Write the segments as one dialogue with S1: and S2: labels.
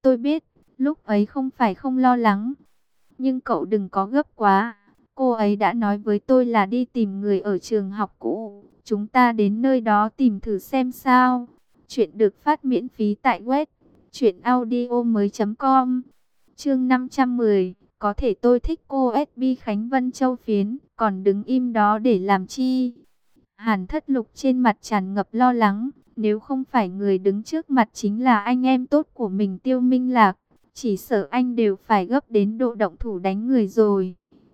S1: tôi biết, lúc ấy không phải không lo lắng. Nhưng cậu đừng có gấp quá. Cô ấy đã nói với tôi là đi tìm người ở trường học cũ. Chúng ta đến nơi đó tìm thử xem sao. Chuyện được phát miễn phí tại web truyệnaudiomoi.com. Chương 510. Có thể tôi thích cô SB Khánh Vân Châu Phiến, còn đứng im đó để làm chi? Hàn Thất Lục trên mặt tràn ngập lo lắng. Nếu không phải người đứng trước mặt chính là anh em tốt của mình Tiêu Minh Lạc, chỉ sợ anh đều phải gấp đến độ động thủ đánh người rồi.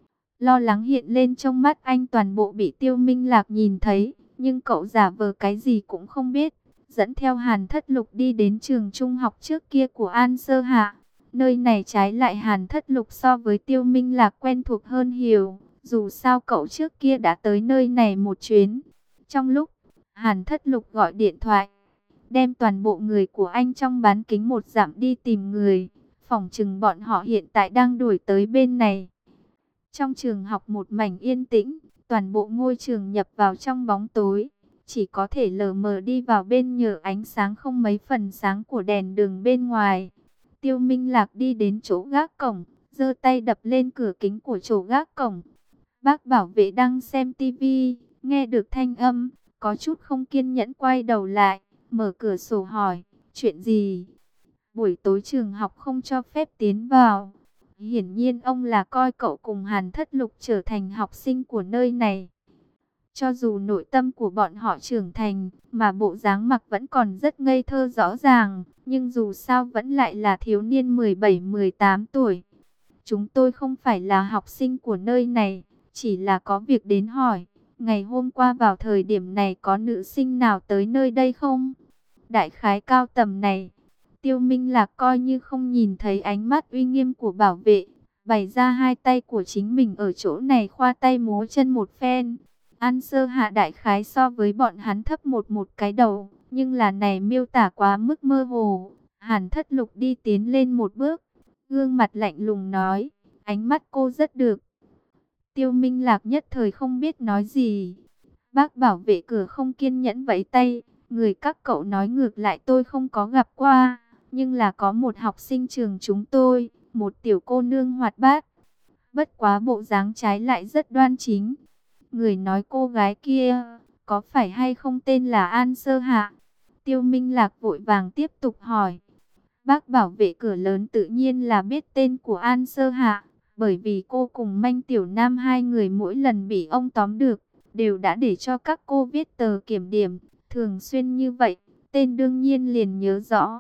S1: Lo lắng hiện lên trong mắt anh toàn bộ bị Tiêu Minh Lạc nhìn thấy, nhưng cậu giả vờ cái gì cũng không biết, dẫn theo Hàn Thất Lục đi đến trường trung học trước kia của An Sơ Hạ. Nơi này trái lại Hàn Thất Lục so với Tiêu Minh Lạc quen thuộc hơn nhiều, dù sao cậu trước kia đã tới nơi này một chuyến. Trong lúc Hàn Thất Lục gọi điện thoại, đem toàn bộ người của anh trong bán kính một dặm đi tìm người, phỏng chừng bọn họ hiện tại đang đuổi tới bên này. Trong trường học một mảnh yên tĩnh, toàn bộ ngôi trường nhập vào trong bóng tối, chỉ có thể lờ mờ đi vào bên nhờ ánh sáng không mấy phần sáng của đèn đường bên ngoài. Tiêu Minh Lạc đi đến chỗ gác cổng, giơ tay đập lên cửa kính của chỗ gác cổng. Bác bảo vệ đang xem tivi, nghe được thanh âm, có chút không kiên nhẫn quay đầu lại, mở cửa sổ hỏi, chuyện gì? Buổi tối trường học không cho phép tiến vào. Hiển nhiên ông là coi cậu cùng Hàn Thất Lục trở thành học sinh của nơi này. Cho dù nội tâm của bọn họ trưởng thành, mà bộ dáng mặc vẫn còn rất ngây thơ rõ ràng, nhưng dù sao vẫn lại là thiếu niên 17-18 tuổi. Chúng tôi không phải là học sinh của nơi này, chỉ là có việc đến hỏi. Ngày hôm qua vào thời điểm này có nữ sinh nào tới nơi đây không? Đại khái cao tầm này. Tiêu Minh Lạc coi như không nhìn thấy ánh mắt uy nghiêm của bảo vệ, bày ra hai tay của chính mình ở chỗ này khoa tay múa chân một phen. An Sơ Hạ đại khái so với bọn hắn thấp một cái đầu, nhưng là này miêu tả quá mức mơ hồ. Hàn Thất Lục đi tiến lên một bước, gương mặt lạnh lùng nói, ánh mắt cô rất được. Tiêu Minh Lạc nhất thời không biết nói gì. Bác bảo vệ cửa không kiên nhẫn vẫy tay, người các cậu nói ngược lại tôi không có gặp qua, nhưng là có một học sinh trường chúng tôi, một tiểu cô nương hoạt bát. Bất quá bộ dáng trái lại rất đoan chính. Người nói cô gái kia, có phải hay không tên là An Sơ Hạ? Tiêu Minh Lạc vội vàng tiếp tục hỏi. Bác bảo vệ cửa lớn tự nhiên là biết tên của An Sơ Hạ, bởi vì cô cùng Manh Tiểu Nam hai người mỗi lần bị ông tóm được, đều đã để cho các cô viết tờ kiểm điểm, thường xuyên như vậy, tên đương nhiên liền nhớ rõ.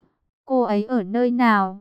S1: Cô ấy ở nơi nào?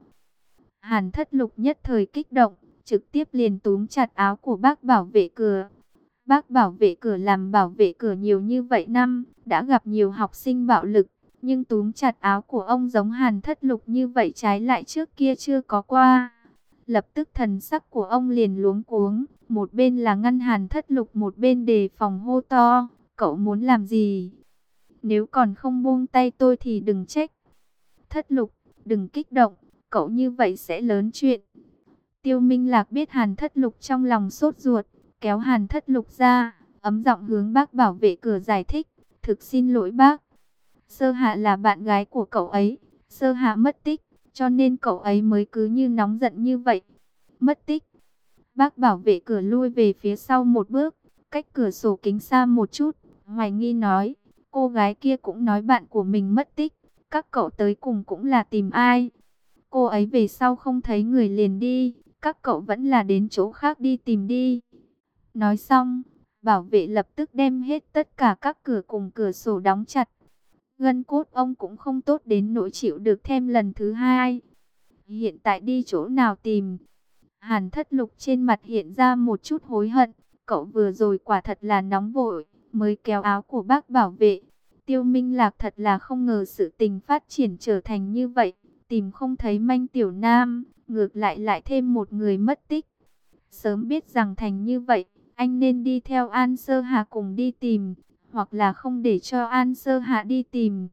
S1: Hàn Thất Lục nhất thời kích động, trực tiếp liền túm chặt áo của bác bảo vệ cửa. Bác bảo vệ cửa làm bảo vệ cửa nhiều như vậy năm, đã gặp nhiều học sinh bạo lực, nhưng túm chặt áo của ông giống Hàn Thất Lục như vậy trái lại trước kia chưa có qua. Lập tức thần sắc của ông liền luống cuống, một bên là ngăn Hàn Thất Lục, một bên đề phòng hô to, cậu muốn làm gì? Nếu còn không buông tay tôi thì đừng trách. Thất Lục, đừng kích động, cậu như vậy sẽ lớn chuyện. Tiêu Minh Lạc biết Hàn Thất Lục trong lòng sốt ruột, kéo Hàn Thất Lục ra, ấm giọng hướng bác bảo vệ cửa giải thích, thực xin lỗi bác. Sơ Hạ là bạn gái của cậu ấy, Sơ Hạ mất tích, cho nên cậu ấy mới cứ như nóng giận như vậy. Mất tích. Bác bảo vệ cửa lui về phía sau một bước, cách cửa sổ kính xa một chút, hoài nghi nói, cô gái kia cũng nói bạn của mình mất tích, các cậu tới cùng cũng là tìm ai? Cô ấy về sau không thấy người liền đi, các cậu vẫn là đến chỗ khác đi tìm đi. Nói xong, bảo vệ lập tức đem hết tất cả các cửa cùng cửa sổ đóng chặt. Gân cốt ông cũng không tốt đến nỗi chịu được thêm lần thứ hai. Hiện tại đi chỗ nào tìm? Hàn Thất Lục trên mặt hiện ra một chút hối hận. Cậu vừa rồi quả thật là nóng vội, mới kéo áo của bác bảo vệ. Tiêu Minh Lạc thật là không ngờ sự tình phát triển trở thành như vậy. Tìm không thấy Manh Tiểu Nam, ngược lại lại thêm một người mất tích. Sớm biết rằng thành như vậy, anh nên đi theo An Sơ Hạ cùng đi tìm, hoặc là không để cho An Sơ Hạ đi tìm.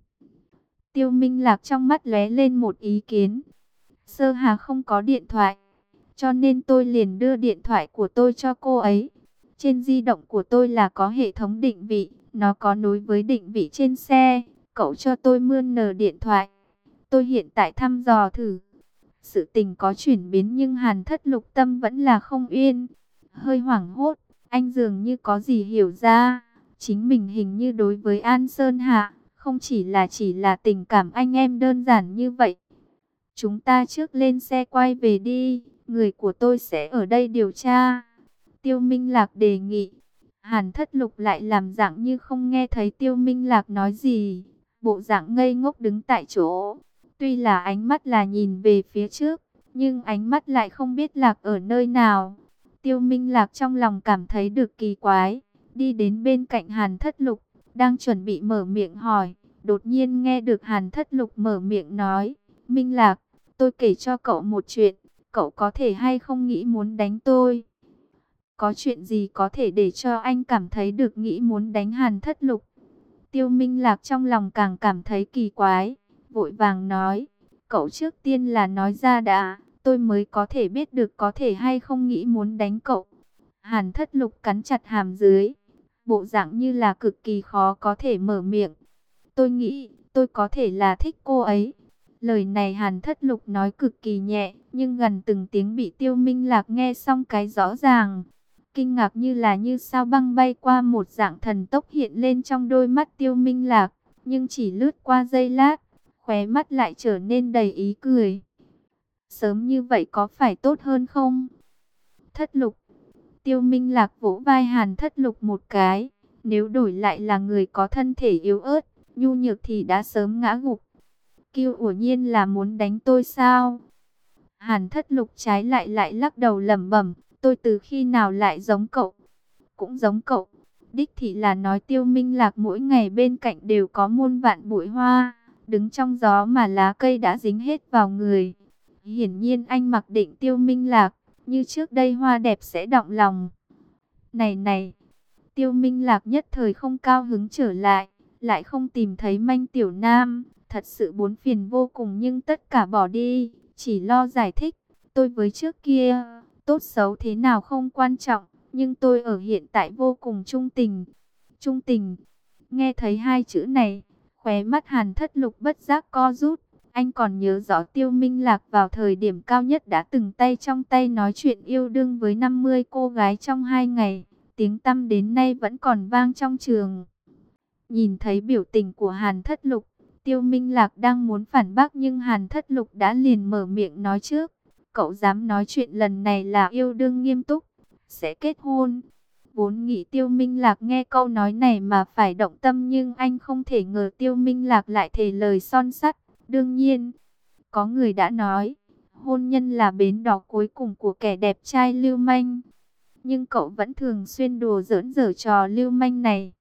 S1: Tiêu Minh Lạc trong mắt lóe lên một ý kiến. Sơ Hà không có điện thoại, cho nên tôi liền đưa điện thoại của tôi cho cô ấy. Trên di động của tôi là có hệ thống định vị, nó có nối với định vị trên xe. Cậu cho tôi mượn điện thoại. Tôi hiện tại thăm dò thử, Sự tình có chuyển biến nhưng Hàn Thất Lục tâm vẫn là không yên. Hơi hoảng hốt, anh dường như có gì hiểu ra. Chính mình hình như đối với An Sơn Hạ, không chỉ là tình cảm anh em đơn giản như vậy. Chúng ta trước lên xe quay về đi, người của tôi sẽ ở đây điều tra. Tiêu Minh Lạc đề nghị. Hàn Thất Lục lại làm dạng như không nghe thấy Tiêu Minh Lạc nói gì. Bộ dạng ngây ngốc đứng tại chỗ. Tuy là ánh mắt là nhìn về phía trước, nhưng ánh mắt lại không biết Lạc ở nơi nào. Tiêu Minh Lạc trong lòng cảm thấy được kỳ quái. Đi đến bên cạnh Hàn Thất Lục, đang chuẩn bị mở miệng hỏi. Đột nhiên nghe được Hàn Thất Lục mở miệng nói. Minh Lạc, tôi kể cho cậu một chuyện. Cậu có thể hay không nghĩ muốn đánh tôi? Có chuyện gì có thể để cho anh cảm thấy được nghĩ muốn đánh Hàn Thất Lục? Tiêu Minh Lạc trong lòng càng cảm thấy kỳ quái, vội vàng nói, cậu trước tiên là nói ra đã, tôi mới có thể biết được có thể hay không nghĩ muốn đánh cậu. Hàn Thất Lục cắn chặt hàm dưới, bộ dạng như là cực kỳ khó có thể mở miệng. Tôi nghĩ, tôi có thể là thích cô ấy. Lời này Hàn Thất Lục nói cực kỳ nhẹ, nhưng gần từng tiếng bị Tiêu Minh Lạc nghe xong cái rõ ràng. Kinh ngạc như sao băng bay qua một dạng thần tốc hiện lên trong đôi mắt Tiêu Minh Lạc, nhưng chỉ lướt qua giây lát, khóe mắt lại trở nên đầy ý cười. Sớm như vậy có phải tốt hơn không? Thất Lục. Tiêu Minh Lạc vỗ vai Hàn Thất Lục một cái, nếu đổi lại là người có thân thể yếu ớt, nhu nhược thì đã sớm ngã gục. Kiêu Uổng Nhiên là muốn đánh tôi sao? Hàn Thất Lục trái lại lắc đầu lẩm bẩm, tôi từ khi nào lại giống cậu? Cũng giống cậu. Đích thị là nói Tiêu Minh Lạc mỗi ngày bên cạnh đều có muôn vạn bụi hoa, đứng trong gió mà lá cây đã dính hết vào người. Hiển nhiên anh mặc định Tiêu Minh Lạc, như trước đây hoa đẹp sẽ động lòng. Này, Tiêu Minh Lạc nhất thời không cao hứng trở lại không tìm thấy Manh Tiểu Nam, thật sự bốn phiền vô cùng nhưng tất cả bỏ đi, chỉ lo giải thích, tôi với trước kia, tốt xấu thế nào không quan trọng, nhưng tôi ở hiện tại vô cùng trung tình. Trung tình, nghe thấy hai chữ này, khóe mắt Hàn Thất Lục bất giác co rút. Anh còn nhớ rõ Tiêu Minh Lạc vào thời điểm cao nhất đã từng tay trong tay nói chuyện yêu đương với 50 cô gái trong 2 ngày. Tiếng tăm đến nay vẫn còn vang trong trường. Nhìn thấy biểu tình của Hàn Thất Lục, Tiêu Minh Lạc đang muốn phản bác nhưng Hàn Thất Lục đã liền mở miệng nói trước. Cậu dám nói chuyện lần này là yêu đương nghiêm túc, sẽ kết hôn. Vốn nghĩ Tiêu Minh Lạc nghe câu nói này mà phải động tâm nhưng anh không thể ngờ Tiêu Minh Lạc lại thề lời son sắt. Đương nhiên, có người đã nói, hôn nhân là bến đỏ cuối cùng của kẻ đẹp trai lưu manh. Nhưng cậu vẫn thường xuyên đùa giỡn giở trò lưu manh này.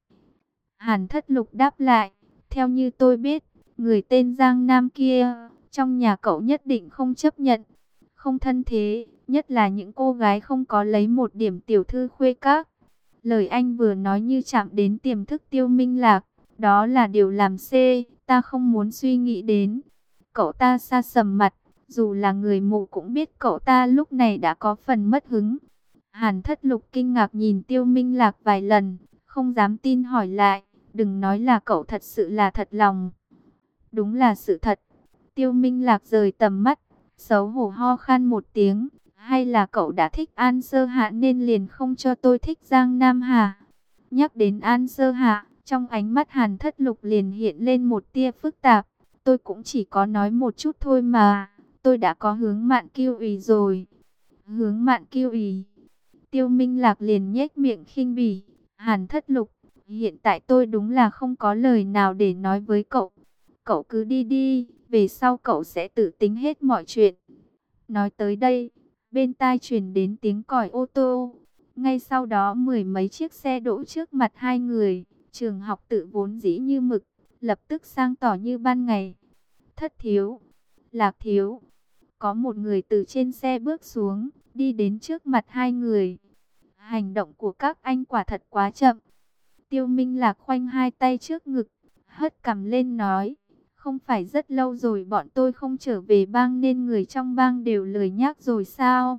S1: Hàn Thất Lục đáp lại, theo như tôi biết, người tên Giang Nam kia, trong nhà cậu nhất định không chấp nhận. Không thân thế, nhất là những cô gái không có lấy một điểm tiểu thư khuê các. Lời anh vừa nói như chạm đến tiềm thức Tiêu Minh Lạc, đó là điều làm ta không muốn suy nghĩ đến. Cậu ta sa sầm mặt, dù là người mù cũng biết cậu ta lúc này đã có phần mất hứng. Hàn Thất Lục kinh ngạc nhìn Tiêu Minh Lạc vài lần, không dám tin hỏi lại, đừng nói là cậu thật sự là thật lòng. Đúng là sự thật. Tiêu Minh Lạc rời tầm mắt, xấu hổ ho khan một tiếng, hay là cậu đã thích An Sơ Hạ nên liền không cho tôi thích Giang Nam Hà? Nhắc đến An Sơ Hạ, trong ánh mắt Hàn Thất Lục liền hiện lên một tia phức tạp. Tôi cũng chỉ có nói một chút thôi mà, tôi đã có hướng Mạn Kiêu Ý rồi. Hướng Mạn Kiêu Ý. Tiêu Minh Lạc liền nhếch miệng khinh bỉ. Hàn Thất Lục, hiện tại tôi đúng là không có lời nào để nói với cậu. Cậu cứ đi đi, về sau cậu sẽ tự tính hết mọi chuyện. Nói tới đây, bên tai truyền đến tiếng còi ô tô. Ngay sau đó mười mấy chiếc xe đỗ trước mặt hai người. Trường học tự vốn dĩ như mực, lập tức sang tỏ như ban ngày. Thất thiếu, Lạc thiếu. Có một người từ trên xe bước xuống, đi đến trước mặt hai người. Hành động của các anh quả thật quá chậm. Tiêu Minh Lạc khoanh hai tay trước ngực, hất cằm lên nói, không phải rất lâu rồi bọn tôi không trở về bang nên người trong bang đều lười nhác rồi sao?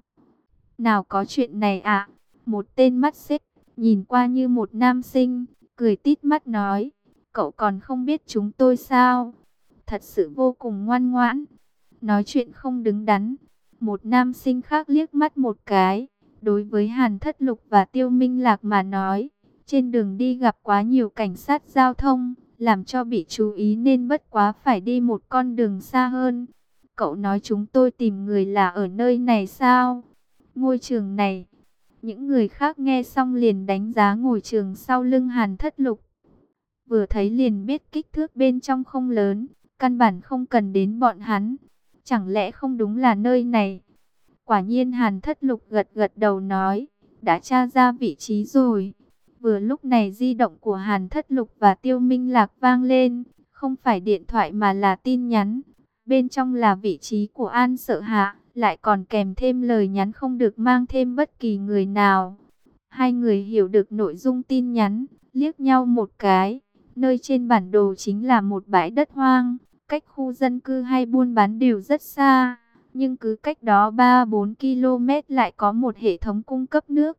S1: Nào có chuyện này ạ? Một tên mắt xích, nhìn qua như một nam sinh, cười tít mắt nói, cậu còn không biết chúng tôi sao? Thật sự vô cùng ngoan ngoãn. nói chuyện không đứng đắn. Một nam sinh khác liếc mắt một cái. Đối với Hàn Thất Lục và Tiêu Minh Lạc mà nói, trên đường đi gặp quá nhiều cảnh sát giao thông, làm cho bị chú ý nên bất quá phải đi một con đường xa hơn. Cậu nói chúng tôi tìm người là ở nơi này sao? Ngôi trường này. Những người khác nghe xong liền đánh giá ngôi trường sau lưng Hàn Thất Lục. Vừa thấy liền biết kích thước bên trong không lớn, căn bản không cần đến bọn hắn. Chẳng lẽ không đúng là nơi này? Quả nhiên Hàn Thất Lục gật gật đầu nói, đã tra ra vị trí rồi. Vừa lúc này di động của Hàn Thất Lục và Tiêu Minh Lạc vang lên, không phải điện thoại mà là tin nhắn. Bên trong là vị trí của An Sợ Hạ, lại còn kèm thêm lời nhắn không được mang thêm bất kỳ người nào. Hai người hiểu được nội dung tin nhắn, liếc nhau một cái. Nơi trên bản đồ chính là một bãi đất hoang, cách khu dân cư hay buôn bán đều rất xa. Nhưng cứ cách đó 3-4 km lại có một hệ thống cung cấp nước.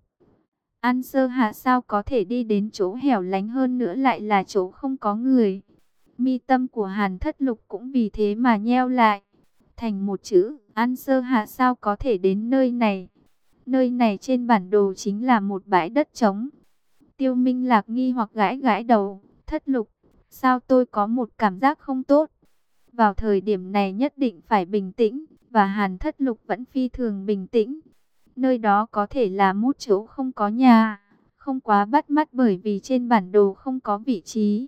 S1: An Sơ Hạ sao có thể đi đến chỗ hẻo lánh hơn nữa lại là chỗ không có người. Mi tâm của Hàn Thất Lục cũng vì thế mà nheo lại. Thành một chữ, An Sơ Hạ sao có thể đến nơi này. Nơi này trên bản đồ chính là một bãi đất trống. Tiêu Minh Lạc nghi hoặc gãi gãi đầu. Thất Lục, sao tôi có một cảm giác không tốt. Vào thời điểm này nhất định phải bình tĩnh. Và Hàn Thất Lục vẫn phi thường bình tĩnh. Nơi đó có thể là một chỗ không có nhà. Không quá bắt mắt bởi vì trên bản đồ không có vị trí.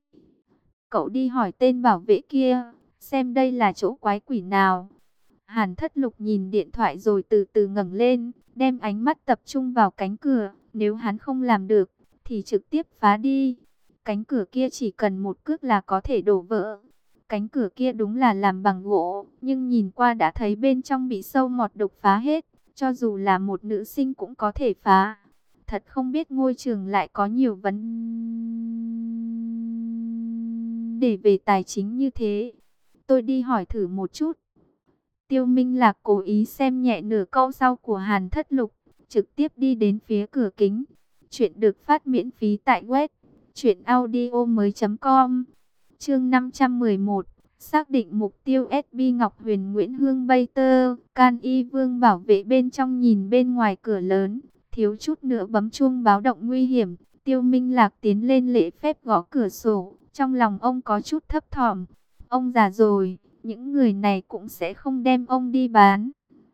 S1: Cậu đi hỏi tên bảo vệ kia, xem đây là chỗ quái quỷ nào. Hàn Thất Lục nhìn điện thoại rồi từ từ ngẩng lên, đem ánh mắt tập trung vào cánh cửa. Nếu hắn không làm được, thì trực tiếp phá đi. Cánh cửa kia chỉ cần một cước là có thể đổ vỡ. Cánh cửa kia đúng là làm bằng gỗ, nhưng nhìn qua đã thấy bên trong bị sâu mọt đục phá hết. Cho dù là một nữ sinh cũng có thể phá. Thật không biết ngôi trường lại có nhiều vấn đề về tài chính như thế. Tôi đi hỏi thử một chút. Tiêu Minh Lạc cố ý xem nhẹ nửa câu sau của Hàn Thất Lục, trực tiếp đi đến phía cửa kính. Chuyện được phát miễn phí tại web truyệnaudiomoi.com. Chương 511. Xác định mục tiêu SB Ngọc Huyền Nguyễn Hương Bay Tơ. Can Y Vương bảo vệ bên trong nhìn bên ngoài cửa lớn, thiếu chút nữa bấm chuông báo động nguy hiểm. Tiêu Minh Lạc tiến lên lễ phép gõ cửa sổ. Trong lòng ông có chút thấp thỏm. Ông già rồi, những người này cũng sẽ không đem ông đi bán.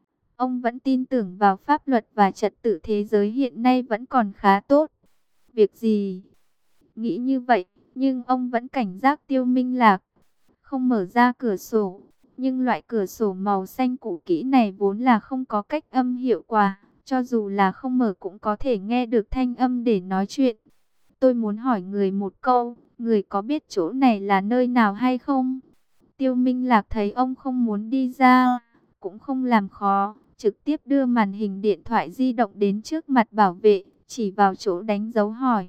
S1: Ông vẫn tin tưởng vào pháp luật và trật tự thế giới hiện nay vẫn còn khá tốt. Việc gì? Nghĩ như vậy, nhưng ông vẫn cảnh giác Tiêu Minh Lạc. Không mở ra cửa sổ. Nhưng loại cửa sổ màu xanh cũ kỹ này vốn là không có cách âm hiệu quả. Cho dù là không mở cũng có thể nghe được thanh âm để nói chuyện. Tôi muốn hỏi người một câu, người có biết chỗ này là nơi nào hay không? Tiêu Minh Lạc thấy ông không muốn đi ra, cũng không làm khó, trực tiếp đưa màn hình điện thoại di động đến trước mặt bảo vệ, chỉ vào chỗ đánh dấu hỏi.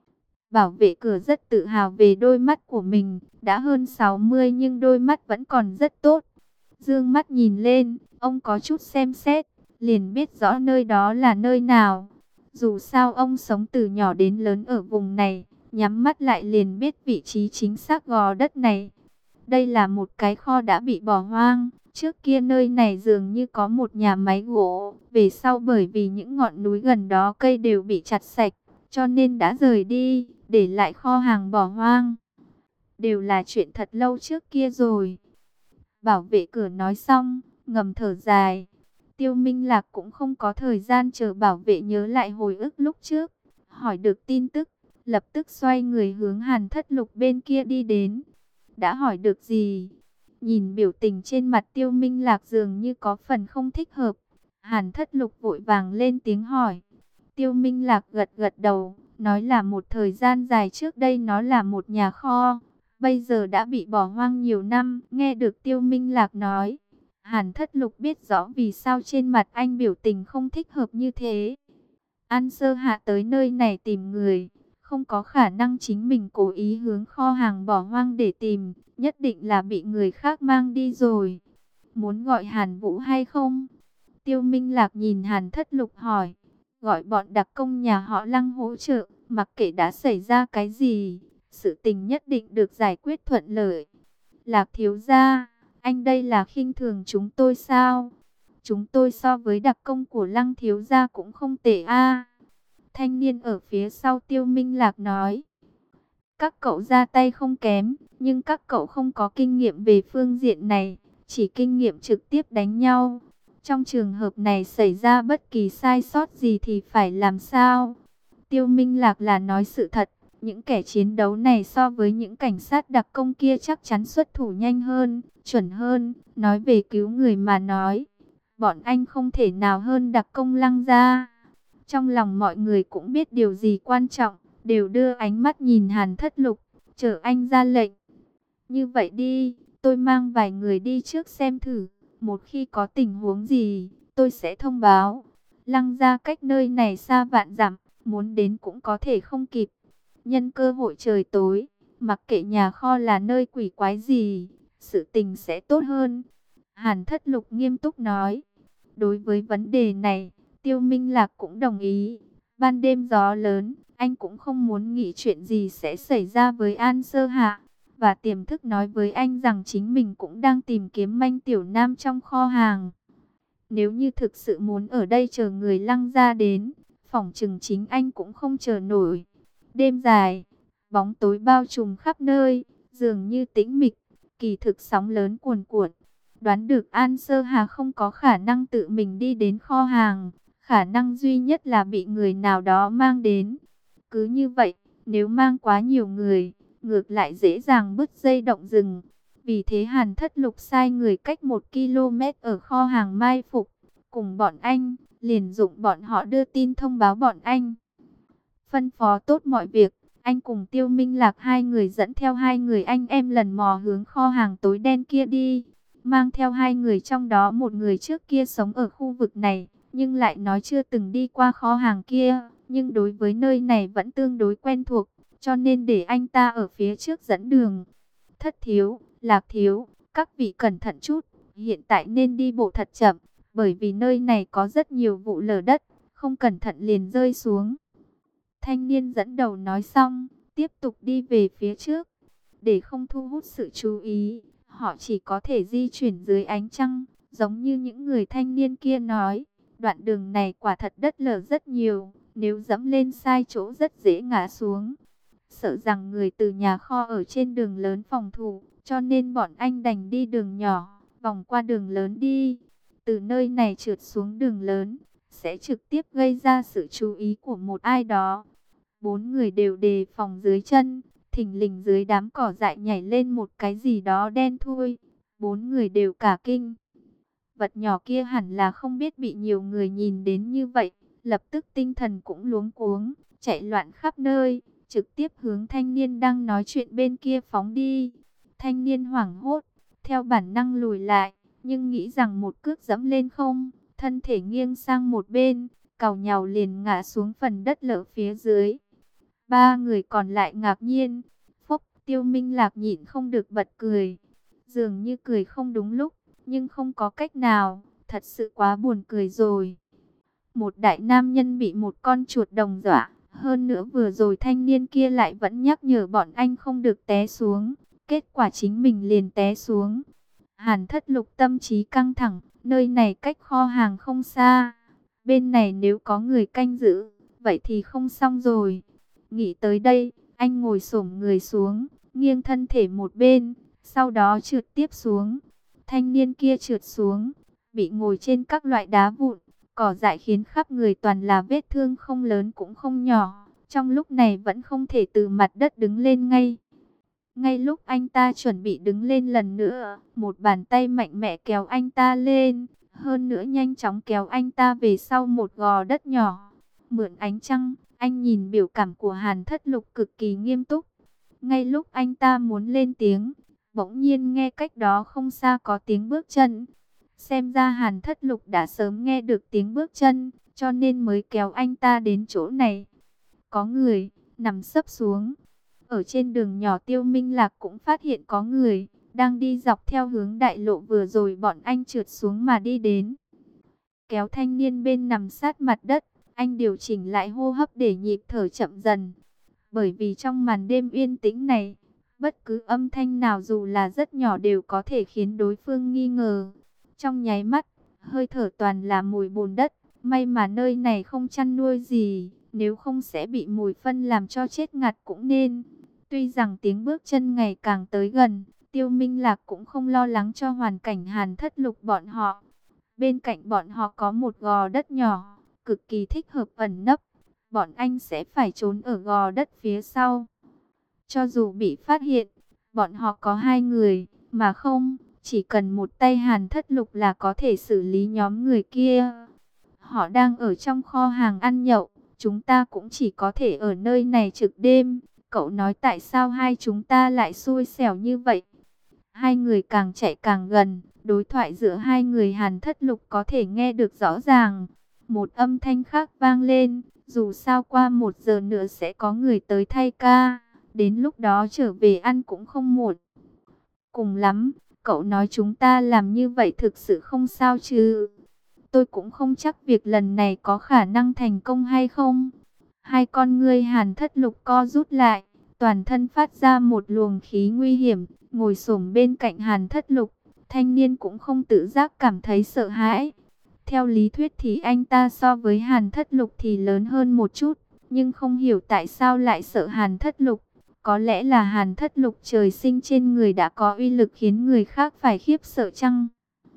S1: Bảo vệ cửa rất tự hào về đôi mắt của mình, đã hơn 60 nhưng đôi mắt vẫn còn rất tốt. Dương mắt nhìn lên, ông có chút xem xét, liền biết rõ nơi đó là nơi nào. Dù sao ông sống từ nhỏ đến lớn ở vùng này, nhắm mắt lại liền biết vị trí chính xác gò đất này. Đây là một cái kho đã bị bỏ hoang. Trước kia nơi này dường như có một nhà máy gỗ. Về sau bởi vì những ngọn núi gần đó cây đều bị chặt sạch, cho nên đã rời đi, để lại kho hàng bỏ hoang. Đều là chuyện thật lâu trước kia rồi. Bảo vệ cửa nói xong, ngầm thở dài. Tiêu Minh Lạc cũng không có thời gian chờ bảo vệ nhớ lại hồi ức lúc trước. Hỏi được tin tức, lập tức xoay người hướng Hàn Thất Lục bên kia đi đến. Đã hỏi được gì? Nhìn biểu tình trên mặt Tiêu Minh Lạc dường như có phần không thích hợp. Hàn Thất Lục vội vàng lên tiếng hỏi. Tiêu Minh Lạc gật gật đầu, nói là một thời gian dài trước đây nó là một nhà kho. Bây giờ đã bị bỏ hoang nhiều năm. Nghe được Tiêu Minh Lạc nói, Hàn Thất Lục biết rõ vì sao trên mặt anh biểu tình không thích hợp như thế. An Sơ Hạ tới nơi này tìm người, không có khả năng chính mình cố ý hướng kho hàng bỏ hoang để tìm, nhất định là bị người khác mang đi rồi. Muốn gọi Hàn Vũ hay không? Tiêu Minh Lạc nhìn Hàn Thất Lục hỏi. Gọi bọn đặc công nhà họ Lăng hỗ trợ, mặc kệ đã xảy ra cái gì, sự tình nhất định được giải quyết thuận lợi. Lạc thiếu gia, Anh đây là khinh thường chúng tôi sao? Chúng tôi so với đặc công của Lăng thiếu gia cũng không tệ a. Thanh niên ở phía sau Tiêu Minh Lạc nói. Các cậu ra tay không kém, nhưng các cậu không có kinh nghiệm về phương diện này, chỉ kinh nghiệm trực tiếp đánh nhau. Trong trường hợp này xảy ra bất kỳ sai sót gì thì phải làm sao? Tiêu Minh Lạc là nói sự thật, những kẻ chiến đấu này so với những cảnh sát đặc công kia chắc chắn xuất thủ nhanh hơn, chuẩn hơn. Nói về cứu người mà nói, bọn anh không thể nào hơn đặc công Lăng gia. Trong lòng mọi người cũng biết điều gì quan trọng, đều đưa ánh mắt nhìn Hàn Thất Lục, chờ anh ra lệnh. Như vậy đi, tôi mang vài người đi trước xem thử, một khi có tình huống gì, tôi sẽ thông báo. Lăng gia cách nơi này xa vạn dặm, muốn đến cũng có thể không kịp. Nhân cơ hội trời tối, mặc kệ nhà kho là nơi quỷ quái gì, sự tình sẽ tốt hơn. Hàn Thất Lục nghiêm túc nói. Đối với vấn đề này, Tiêu Minh Lạc cũng đồng ý. Ban đêm gió lớn, anh cũng không muốn nghĩ chuyện gì sẽ xảy ra với An Sơ Hạ. Và tiềm thức nói với anh rằng chính mình cũng đang tìm kiếm manh tiểu nam trong kho hàng. Nếu như thực sự muốn ở đây chờ người Lăng gia đến, phỏng chừng chính anh cũng không chờ nổi. Đêm dài, bóng tối bao trùm khắp nơi, dường như tĩnh mịch, kỳ thực sóng lớn cuồn cuộn. Đoán được An Sơ Hà không có khả năng tự mình đi đến kho hàng, khả năng duy nhất là bị người nào đó mang đến. Cứ như vậy, nếu mang quá nhiều người, ngược lại dễ dàng bứt dây động rừng. Vì thế Hàn Thất Lục sai người cách 1 km ở kho hàng mai phục, cùng bọn anh, liền dụng bọn họ đưa tin thông báo bọn anh. Phân phó tốt mọi việc, anh cùng Tiêu Minh Lạc hai người dẫn theo hai người anh em lần mò hướng kho hàng tối đen kia đi. Mang theo hai người trong đó một người trước kia sống ở khu vực này, nhưng lại nói chưa từng đi qua kho hàng kia, nhưng đối với nơi này vẫn tương đối quen thuộc, cho nên để anh ta ở phía trước dẫn đường. Thất thiếu, Lạc thiếu, các vị cẩn thận chút, hiện tại nên đi bộ thật chậm, bởi vì nơi này có rất nhiều vụ lở đất, không cẩn thận liền rơi xuống. Thanh niên dẫn đầu nói xong, tiếp tục đi về phía trước. Để không thu hút sự chú ý, họ chỉ có thể di chuyển dưới ánh trăng, giống như những người thanh niên kia nói. Đoạn đường này quả thật đất lở rất nhiều, nếu dẫm lên sai chỗ rất dễ ngã xuống. Sợ rằng người từ nhà kho ở trên đường lớn phòng thủ, cho nên bọn anh đành đi đường nhỏ, vòng qua đường lớn đi. Từ nơi này trượt xuống đường lớn, sẽ trực tiếp gây ra sự chú ý của một ai đó. Bốn người đều đề phòng dưới chân, thình lình dưới đám cỏ dại nhảy lên một cái gì đó đen thui. Bốn người đều cả kinh. Vật nhỏ kia hẳn là không biết bị nhiều người nhìn đến như vậy, lập tức tinh thần cũng luống cuống, chạy loạn khắp nơi, trực tiếp hướng thanh niên đang nói chuyện bên kia phóng đi. Thanh niên hoảng hốt, theo bản năng lùi lại, nhưng nghĩ rằng một cước dẫm lên không, thân thể nghiêng sang một bên, càu nhàu liền ngã xuống phần đất lở phía dưới. Ba người còn lại ngạc nhiên. Phúc, Tiêu Minh Lạc nhịn không được bật cười. Dường như cười không đúng lúc, nhưng không có cách nào, thật sự quá buồn cười rồi. Một đại nam nhân bị một con chuột đồng dọa, hơn nữa vừa rồi thanh niên kia lại vẫn nhắc nhở bọn anh không được té xuống, kết quả chính mình liền té xuống. Hàn Thất Lục tâm trí căng thẳng, nơi này cách kho hàng không xa, bên này nếu có người canh giữ, vậy thì không xong rồi. Nghĩ tới đây, anh ngồi xổm người xuống, nghiêng thân thể một bên, sau đó trượt tiếp xuống. Thanh niên kia trượt xuống, bị ngồi trên các loại đá vụn, cỏ dại khiến khắp người toàn là vết thương không lớn cũng không nhỏ. Trong lúc này vẫn không thể từ mặt đất đứng lên ngay. Ngay lúc anh ta chuẩn bị đứng lên lần nữa, một bàn tay mạnh mẽ kéo anh ta lên, hơn nữa nhanh chóng kéo anh ta về sau một gò đất nhỏ. Mượn ánh trăng, anh nhìn biểu cảm của Hàn Thất Lục cực kỳ nghiêm túc. Ngay lúc anh ta muốn lên tiếng, bỗng nhiên nghe cách đó không xa có tiếng bước chân. Xem ra Hàn Thất Lục đã sớm nghe được tiếng bước chân, cho nên mới kéo anh ta đến chỗ này. Có người nằm sấp xuống. Ở trên đường nhỏ Tiêu Minh Lạc cũng phát hiện có người đang đi dọc theo hướng đại lộ vừa rồi bọn anh trượt xuống mà đi đến. Kéo thanh niên bên nằm sát mặt đất, anh điều chỉnh lại hô hấp để nhịp thở chậm dần. Bởi vì trong màn đêm yên tĩnh này, Bất cứ âm thanh nào dù là rất nhỏ đều có thể khiến đối phương nghi ngờ. Trong nháy mắt, hơi thở toàn là mùi bùn đất. May mà nơi này không chăn nuôi gì, nếu không sẽ bị mùi phân làm cho chết ngạt cũng nên. Tuy rằng tiếng bước chân ngày càng tới gần, Tiêu Minh Lạc cũng không lo lắng cho hoàn cảnh Hàn Thất Lục bọn họ. Bên cạnh bọn họ có một gò đất nhỏ, cực kỳ thích hợp ẩn nấp. Bọn anh sẽ phải trốn ở gò đất phía sau. Cho dù bị phát hiện, bọn họ có 2 người, mà không, chỉ cần một tay Hàn Thất Lục là có thể xử lý nhóm người kia. Họ đang ở trong kho hàng ăn nhậu, chúng ta cũng chỉ có thể ở nơi này trực đêm. Cậu nói tại sao hai chúng ta lại xui xẻo như vậy? 2 người càng chạy càng gần, đối thoại giữa 2 người Hàn Thất Lục có thể nghe được rõ ràng. Một âm thanh khác vang lên, dù sao qua 1 giờ nữa sẽ có người tới thay ca, đến lúc đó trở về ăn cũng không muộn. Cùng lắm, cậu nói chúng ta làm như vậy thực sự không sao chứ? Tôi cũng không chắc việc lần này có khả năng thành công hay không. Hai con ngươi Hàn Thất Lục co rút lại, toàn thân phát ra một luồng khí nguy hiểm, ngồi xổm bên cạnh Hàn Thất Lục, thanh niên cũng không tự giác cảm thấy sợ hãi. Theo lý thuyết thì anh ta so với Hàn Thất Lục thì lớn hơn một chút, nhưng không hiểu tại sao lại sợ Hàn Thất Lục. Có lẽ là Hàn Thất Lục trời sinh trên người đã có uy lực khiến người khác phải khiếp sợ chăng?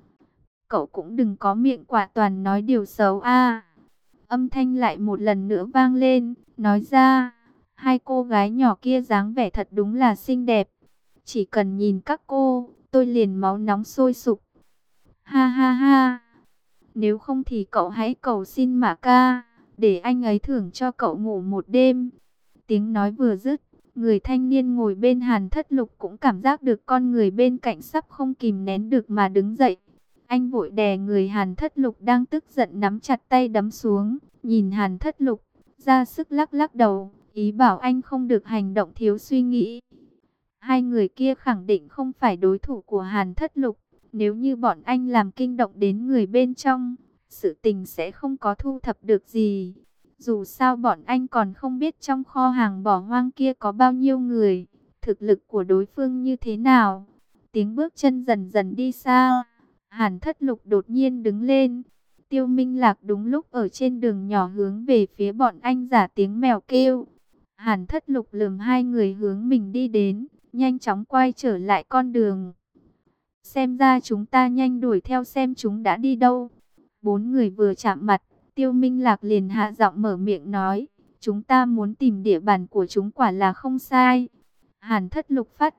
S1: Cậu cũng đừng có miệng quả toàn nói điều xấu a. Âm thanh lại một lần nữa vang lên, nói ra, 2 cô gái nhỏ kia dáng vẻ thật đúng là xinh đẹp. Chỉ cần nhìn các cô, tôi liền máu nóng sôi sục. Ha ha ha, nếu không thì cậu hãy cầu xin Mã ca, để anh ấy thưởng cho cậu ngủ một đêm. Tiếng nói vừa dứt, người thanh niên ngồi bên Hàn Thất Lục cũng cảm giác được con người bên cạnh sắp không kìm nén được mà đứng dậy. Anh vội đè người Hàn Thất Lục đang tức giận nắm chặt tay đấm xuống, nhìn Hàn Thất Lục, ra sức lắc lắc đầu, ý bảo anh không được hành động thiếu suy nghĩ. 2 người kia khẳng định không phải đối thủ của Hàn Thất Lục, nếu như bọn anh làm kinh động đến người bên trong, sự tình sẽ không có thu thập được gì. Dù sao bọn anh còn không biết trong kho hàng bỏ hoang kia có bao nhiêu người, thực lực của đối phương như thế nào. Tiếng bước chân dần dần đi xa, Hàn Thất Lục đột nhiên đứng lên. Tiêu Minh Lạc đúng lúc ở trên đường nhỏ hướng về phía bọn anh giả tiếng mèo kêu. Hàn Thất Lục lườm 2 người hướng mình đi đến, nhanh chóng quay trở lại con đường. Xem ra chúng ta nhanh đuổi theo xem chúng đã đi đâu. 4 người vừa chạm mặt, Tiêu Minh Lạc liền hạ giọng mở miệng nói, chúng ta muốn tìm địa bàn của chúng quả là không sai. Hàn Thất Lục phát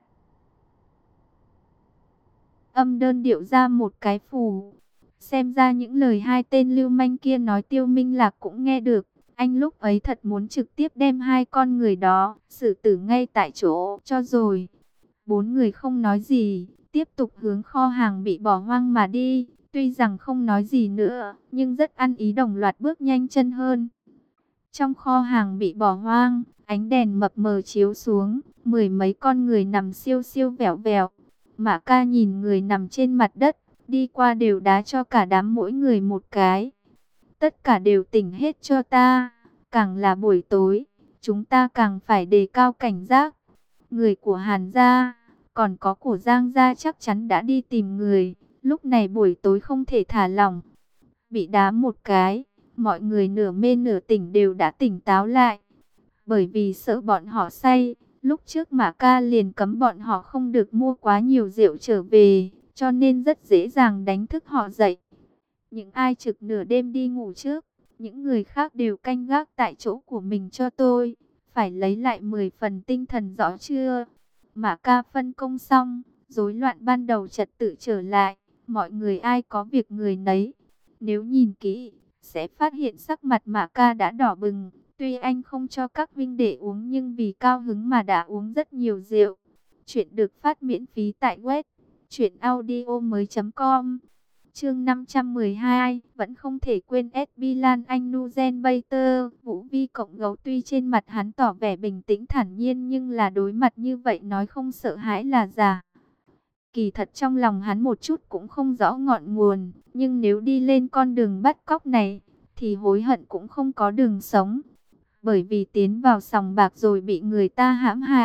S1: âm đơn điệu ra một cái phù. Xem ra những lời 2 tên lưu manh kia nói Tiêu Minh Lạc cũng nghe được. Anh lúc ấy thật muốn trực tiếp đem 2 con người đó xử tử ngay tại chỗ cho rồi. 4 người không nói gì, tiếp tục hướng kho hàng bị bỏ hoang mà đi. Tuy rằng không nói gì nữa, nhưng rất ăn ý đồng loạt bước nhanh chân hơn. Trong kho hàng bị bỏ hoang, ánh đèn mập mờ chiếu xuống, 10 mấy con người nằm siêu siêu vẹo vẹo. Mã ca nhìn người nằm trên mặt đất, đi qua đều đá cho cả đám mỗi người một cái. Tất cả đều tỉnh hết cho ta, càng là buổi tối, chúng ta càng phải đề cao cảnh giác. Người của Hàn gia, còn có của Giang gia chắc chắn đã đi tìm người, lúc này buổi tối không thể thả lỏng. Bị đá một cái, mọi người nửa mê nửa tỉnh đều đã tỉnh táo lại. Bởi vì sợ bọn họ say, lúc trước Mã ca liền cấm bọn họ không được mua quá nhiều rượu trở về, cho nên rất dễ dàng đánh thức họ dậy. Những ai trực nửa đêm đi ngủ trước, những người khác đều canh gác tại chỗ của mình cho tôi. Phải lấy lại 10 phần tinh thần rõ chưa? Mã ca phân công xong, rối loạn ban đầu trật tự trở lại, mọi người ai có việc người nấy. Nếu nhìn kỹ, sẽ phát hiện sắc mặt Mã ca đã đỏ bừng. Tuy anh không cho các huynh đệ uống nhưng vì cao hứng mà đã uống rất nhiều rượu. Chuyện được phát miễn phí tại web truyệnaudiomoi.com. Chương 512, vẫn không thể quên SB Lan Anh Nuzen Bater. Vũ Vi cộng gấu tuy trên mặt hắn tỏ vẻ bình tĩnh thản nhiên nhưng là đối mặt như vậy nói không sợ hãi là giả. Kỳ thật trong lòng hắn một chút cũng không rõ ngọn nguồn, nhưng nếu đi lên con đường bắt cóc này, thì hối hận cũng không có đường sống. Bởi vì tiến vào sòng bạc rồi bị người ta hãm hại,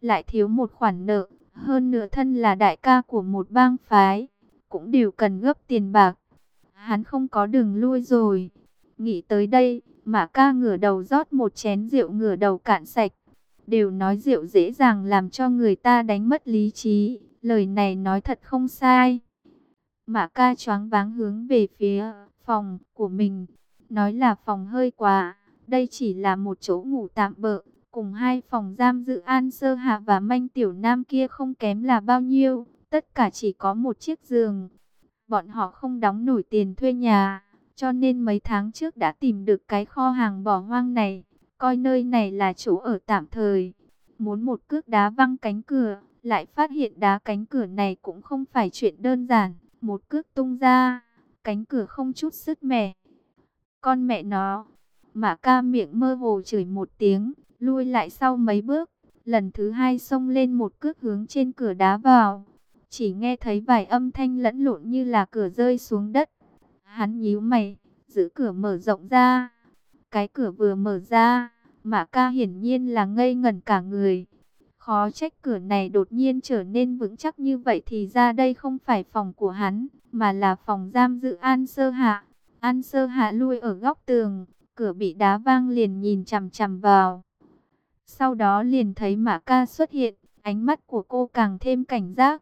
S1: lại thiếu một khoản nợ, hơn nữa thân là đại ca của một bang phái, cũng đều cần gấp tiền bạc. Hắn không có đường lui rồi. Nghĩ tới đây, Mã Ca ngửa đầu rót một chén rượu, ngửa đầu cạn sạch. Đều nói rượu dễ dàng làm cho người ta đánh mất lý trí, lời này nói thật không sai. Mã Ca choáng váng hướng về phía phòng của mình, nói là phòng hơi quá, đây chỉ là một chỗ ngủ tạm bợ, cùng hai phòng giam giữ An Sơ Hạ và Manh Tiểu Nam kia không kém là bao nhiêu, tất cả chỉ có một chiếc giường. Bọn họ không đóng nổi tiền thuê nhà, cho nên mấy tháng trước đã tìm được cái kho hàng bỏ hoang này, coi nơi này là chỗ ở tạm thời. Muốn một cước đá văng cánh cửa, lại phát hiện đá cánh cửa này cũng không phải chuyện đơn giản, một cước tung ra, cánh cửa không chút sứt mẻ. Con mẹ nó, Mã Ca miệng mơ hồ chửi một tiếng, lui lại sau mấy bước, lần thứ hai xông lên một cước hướng trên cửa đá vào. Chỉ nghe thấy vài âm thanh lẫn lộn như là cửa rơi xuống đất. Hắn nhíu mày, giữ cửa mở rộng ra. Cái cửa vừa mở ra, Mã Ca hiển nhiên là ngây ngẩn cả người. Khó trách cửa này đột nhiên trở nên vững chắc như vậy, thì ra đây không phải phòng của hắn, mà là phòng giam giữ An Sơ Hạ. An Sơ Hạ lui ở góc tường, cửa bị đá vang liền nhìn chằm chằm vào. Sau đó liền thấy Mã Ca xuất hiện, ánh mắt của cô càng thêm cảnh giác.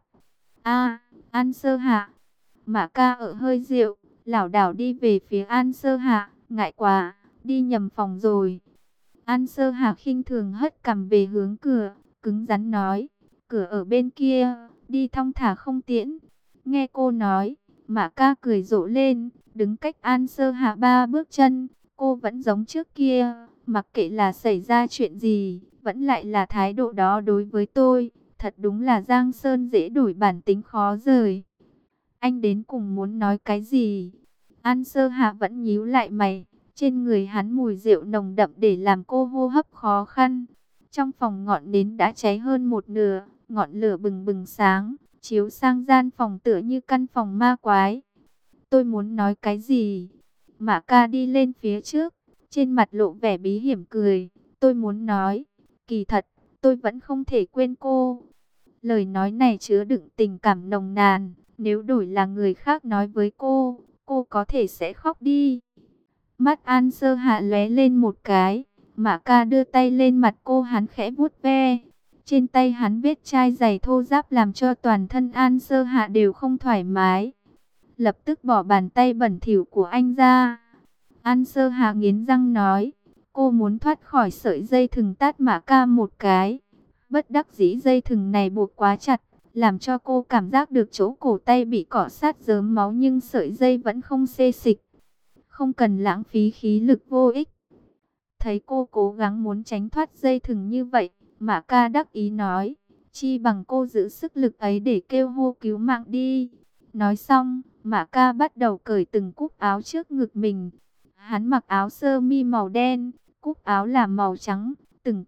S1: A, An Sơ Hạ. Mã Ca ở hơi rượu, lảo đảo đi về phía An Sơ Hạ, ngại quá, đi nhầm phòng rồi. An Sơ Hạ khinh thường hất cằm về hướng cửa, cứng rắn nói, cửa ở bên kia, đi thong thả không tiễn. Nghe cô nói, Mã Ca cười rộ lên, đứng cách An Sơ Hạ 3 bước chân, cô vẫn giống trước kia, mặc kệ là xảy ra chuyện gì, vẫn lại là thái độ đó đối với tôi. Thật đúng là Giang Sơn dễ đổi, bản tính khó rời. Anh đến cùng muốn nói cái gì? An Sơ Hạ vẫn nhíu lại mày. Trên người hắn mùi rượu nồng đậm để làm cô hô hấp khó khăn. Trong phòng ngọn nến đã cháy hơn một nửa. Ngọn lửa bừng bừng sáng, chiếu sang gian phòng tựa như căn phòng ma quái. Tôi muốn nói cái gì? Mã Ca đi lên phía trước, trên mặt lộ vẻ bí hiểm cười. Tôi muốn nói, kỳ thật, tôi vẫn không thể quên cô. Lời nói này chứa đựng tình cảm nồng nàn, nếu đổi là người khác nói với cô có thể sẽ khóc đi. Mắt An Sơ Hạ lóe lên một cái, Mã Ca đưa tay lên mặt cô, hắn khẽ vuốt ve. Trên tay hắn vết chai dày thô ráp làm cho toàn thân An Sơ Hạ đều không thoải mái. Lập tức bỏ bàn tay bẩn thỉu của anh ra. An Sơ Hạ nghiến răng nói, cô muốn thoát khỏi sợi dây thừng, tát Mã Ca một cái. Bất đắc dĩ dây thừng này buộc quá chặt, làm cho cô cảm giác được chỗ cổ tay bị cọ sát rớm máu, nhưng sợi dây vẫn không xê xịch. Không cần lãng phí khí lực vô ích. Thấy cô cố gắng muốn tránh thoát dây thừng như vậy, Mã Ca đắc ý nói, chi bằng cô giữ sức lực ấy để kêu hô cứu mạng đi. Nói xong, Mã Ca bắt đầu cởi từng cúc áo trước ngực mình. Hắn mặc áo sơ mi màu đen, cúc áo là màu trắng, từng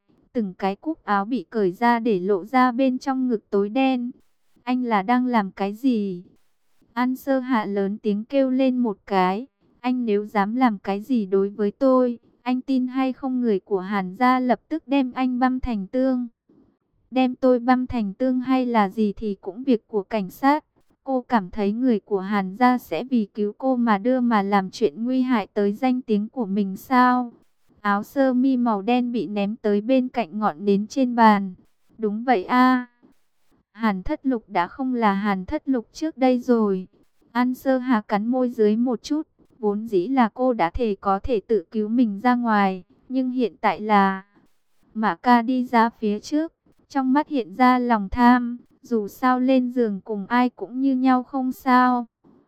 S1: cái cúc áo bị cởi ra để lộ ra bên trong ngực tối đen. Anh là đang làm cái gì? An Sơ Hạ lớn tiếng kêu lên một cái. Anh nếu dám làm cái gì đối với tôi, anh tin hay không người của Hàn gia lập tức đem anh băm thành tương. Đem tôi băm thành tương hay là gì thì cũng việc của cảnh sát. Cô cảm thấy người của Hàn gia sẽ vì cứu cô mà làm chuyện nguy hại tới danh tiếng của mình sao? Áo sơ mi màu đen bị ném tới bên cạnh ngọn nến trên bàn. Đúng vậy a. Hàn Thất Lục đã không là Hàn Thất Lục trước đây rồi. An Sơ Hà cắn môi dưới một chút. Vốn dĩ là cô đã thề có thể tự cứu mình ra ngoài. Nhưng hiện tại là... Mã Ca đi ra phía trước. Trong mắt hiện ra lòng tham. Dù sao lên giường cùng ai cũng như nhau không sao.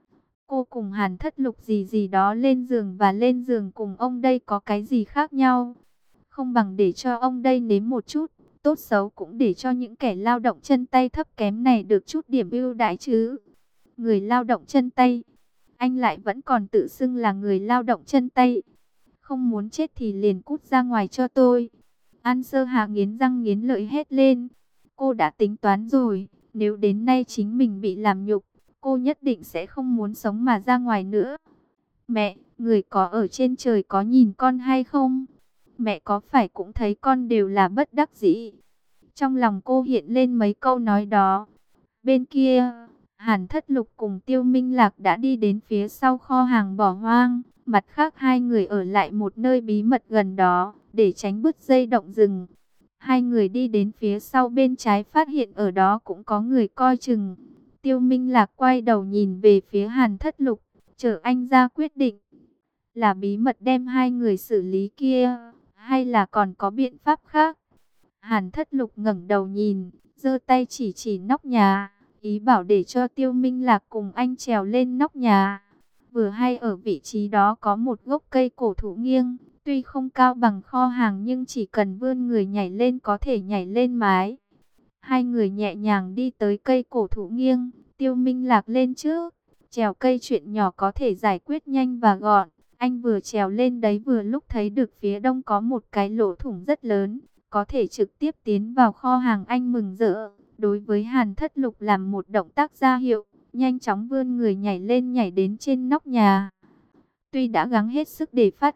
S1: Cô cùng Hàn Thất Lục gì gì đó lên giường và lên giường cùng ông đây có cái gì khác nhau. Không bằng để cho ông đây nếm một chút. Tốt xấu cũng để cho những kẻ lao động chân tay thấp kém này được chút điểm ưu đãi chứ. Người lao động chân tay. Anh lại vẫn còn tự xưng là người lao động chân tay. Không muốn chết thì liền cút ra ngoài cho tôi. An Sơ Hà nghiến răng nghiến lợi hét lên. Cô đã tính toán rồi. Nếu đến nay chính mình bị làm nhục, cô nhất định sẽ không muốn sống mà ra ngoài nữa. Mẹ, người có ở trên trời có nhìn con hay không? Mẹ có phải cũng thấy con đều là bất đắc dĩ? Trong lòng cô hiện lên mấy câu nói đó. Bên kia, Hàn Thất Lục cùng Tiêu Minh Lạc đã đi đến phía sau kho hàng bỏ hoang. Mặt khác hai người ở lại một nơi bí mật gần đó, để tránh bứt dây động rừng. Hai người đi đến phía sau bên trái phát hiện ở đó cũng có người coi chừng. Tiêu Minh Lạc quay đầu nhìn về phía Hàn Thất Lục, chờ anh ra quyết định. Là bí mật đem hai người xử lý kia, hay là còn có biện pháp khác? Hàn Thất Lục ngẩng đầu nhìn, giơ tay chỉ chỉ nóc nhà, ý bảo để cho Tiêu Minh Lạc cùng anh trèo lên nóc nhà. Vừa hay ở vị trí đó có một gốc cây cổ thụ nghiêng, tuy không cao bằng kho hàng nhưng chỉ cần vươn người nhảy lên có thể nhảy lên mái. Hai người nhẹ nhàng đi tới cây cổ thụ nghiêng, Tiêu Minh Lạc lên trước. Trèo cây chuyện nhỏ có thể giải quyết nhanh và gọn. Anh vừa trèo lên đấy vừa lúc thấy được phía đông có một cái lỗ thủng rất lớn, có thể trực tiếp tiến vào kho hàng. Anh mừng rỡ, đối với Hàn Thất Lục làm một động tác ra hiệu, nhanh chóng vươn người nhảy lên, nhảy đến trên nóc nhà. Tuy đã gắng hết sức để phát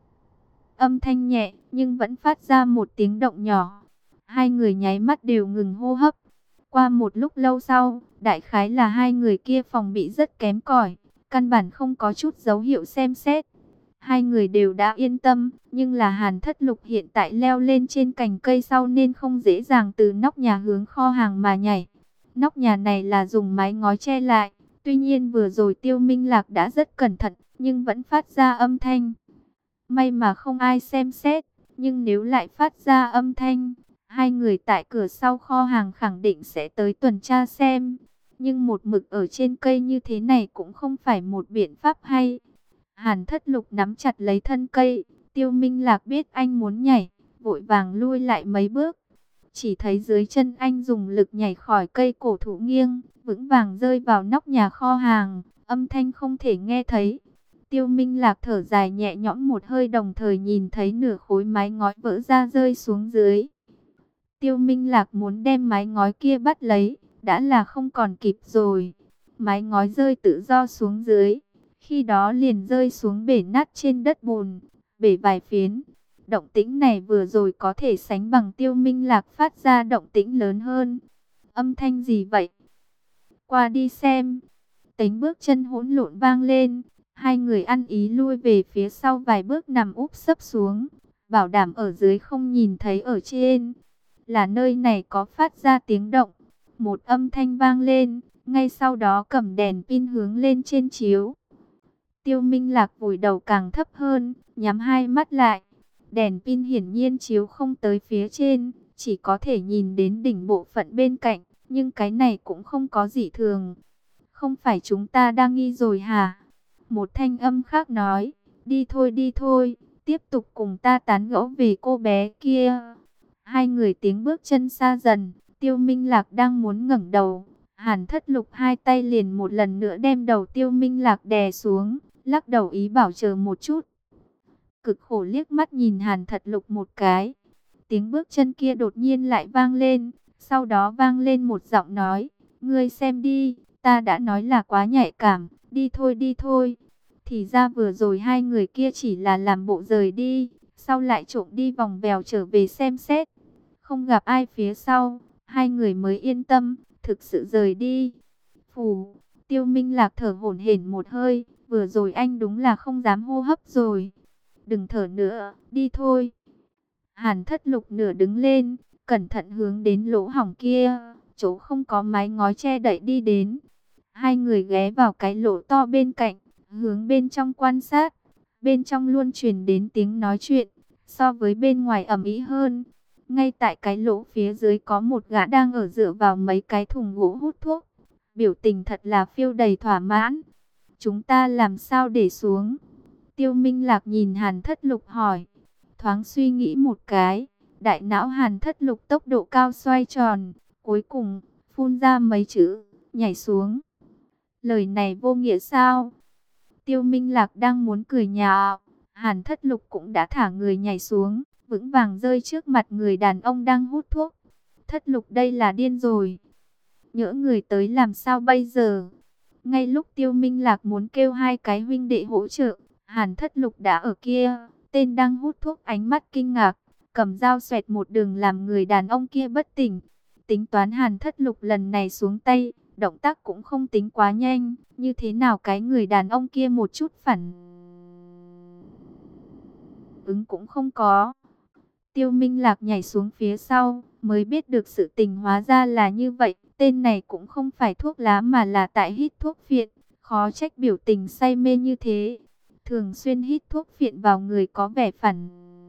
S1: âm thanh nhẹ, nhưng vẫn phát ra một tiếng động nhỏ. Hai người nháy mắt đều ngừng hô hấp. Qua một lúc lâu sau, đại khái là hai người kia phòng bị rất kém cỏi, căn bản không có chút dấu hiệu xem xét. Hai người đều đã yên tâm, nhưng là Hàn Thất Lục hiện tại leo lên trên cành cây sau nên không dễ dàng từ nóc nhà hướng kho hàng mà nhảy. Nóc nhà này là dùng mái ngói che lại, tuy nhiên vừa rồi Tiêu Minh Lạc đã rất cẩn thận, nhưng vẫn phát ra âm thanh. May mà không ai xem xét, nhưng nếu lại phát ra âm thanh, hai người tại cửa sau kho hàng khẳng định sẽ tới tuần tra xem. Nhưng một mực ở trên cây như thế này cũng không phải một biện pháp hay. Hàn Thất Lục nắm chặt lấy thân cây, Tiêu Minh Lạc biết anh muốn nhảy, vội vàng lui lại mấy bước. Chỉ thấy dưới chân anh dùng lực nhảy khỏi cây cổ thụ nghiêng, vững vàng rơi vào nóc nhà kho hàng, âm thanh không thể nghe thấy. Tiêu Minh Lạc thở dài nhẹ nhõm một hơi, đồng thời nhìn thấy nửa khối mái ngói vỡ ra rơi xuống dưới. Tiêu Minh Lạc muốn đem mái ngói kia bắt lấy, đã là không còn kịp rồi. Mái ngói rơi tự do xuống dưới, khi đó liền rơi xuống bể nát trên đất bùn, bể vài phiến. Động tĩnh này vừa rồi có thể sánh bằng Tiêu Minh Lạc phát ra động tĩnh lớn hơn. Âm thanh gì vậy? Qua đi xem. Tiếng bước chân hỗn lộn vang lên. Hai người ăn ý lui về phía sau vài bước, nằm úp sấp xuống, bảo đảm ở dưới không nhìn thấy ở trên. Là nơi này có phát ra tiếng động. Một âm thanh vang lên, ngay sau đó cầm đèn pin hướng lên trên chiếu. Tiêu Minh Lạc vùi đầu càng thấp hơn, nhắm hai mắt lại. Đèn pin hiển nhiên chiếu không tới phía trên, chỉ có thể nhìn đến đỉnh bộ phận bên cạnh, nhưng cái này cũng không có gì thường. Không phải chúng ta đang nghi rồi hả? Một thanh âm khác nói, đi thôi, tiếp tục cùng ta tán gẫu về cô bé kia. Hai người tiếng bước chân xa dần, Tiêu Minh Lạc đang muốn ngẩng đầu. Hàn Thất Lục hai tay liền một lần nữa đem đầu Tiêu Minh Lạc đè xuống, lắc đầu ý bảo chờ một chút. Cực khổ liếc mắt nhìn Hàn Thất Lục một cái. Tiếng bước chân kia đột nhiên lại vang lên, sau đó vang lên một giọng nói, ngươi xem đi, ta đã nói là quá nhạy cảm, đi thôi. Thì ra vừa rồi hai người kia chỉ là làm bộ rời đi, sau lại trộm đi vòng vèo trở về xem xét. Không gặp ai phía sau, hai người mới yên tâm, thực sự rời đi. Phù, Tiêu Minh Lạc thở hổn hển một hơi, vừa rồi anh đúng là không dám hô hấp rồi. Đừng thở nữa, đi thôi. Hàn Thất Lục nửa đứng lên, cẩn thận hướng đến lỗ hổng kia, chỗ không có mái ngói che đậy đi đến. Hai người ghé vào cái lỗ to bên cạnh, hướng bên trong quan sát. Bên trong luôn truyền đến tiếng nói chuyện, so với bên ngoài ầm ĩ hơn. Ngay tại cái lỗ phía dưới có một gã đang ở dựa vào mấy cái thùng gỗ hút thuốc. Biểu tình thật là phiêu đầy thỏa mãn. Chúng ta làm sao để xuống? Tiêu Minh Lạc nhìn Hàn Thất Lục hỏi. Thoáng suy nghĩ một cái, đại não Hàn Thất Lục tốc độ cao xoay tròn, cuối cùng phun ra mấy chữ, nhảy xuống. Lời này vô nghĩa sao? Tiêu Minh Lạc đang muốn cười nhạo, Hàn Thất Lục cũng đã thả người nhảy xuống, vững vàng rơi trước mặt người đàn ông đang hút thuốc. Thất Lục đây là điên rồi. Nhỡ người tới làm sao bây giờ? Ngay lúc Tiêu Minh Lạc muốn kêu hai cái huynh đệ hỗ trợ, Hàn Thất Lục đã ở kia. Tên đang hút thuốc ánh mắt kinh ngạc, cầm dao xoẹt một đường làm người đàn ông kia bất tỉnh. Tính toán Hàn Thất Lục lần này xuống tay, động tác cũng không tính quá nhanh, như thế nào cái người đàn ông kia một chút phản ứng cũng không có. Tiêu Minh Lạc nhảy xuống phía sau, mới biết được sự tình hóa ra là như vậy, tên này cũng không phải thuốc lá mà là tại hít thuốc phiện, khó trách biểu tình say mê như thế. Thường xuyên hít thuốc phiện vào người có vẻ phản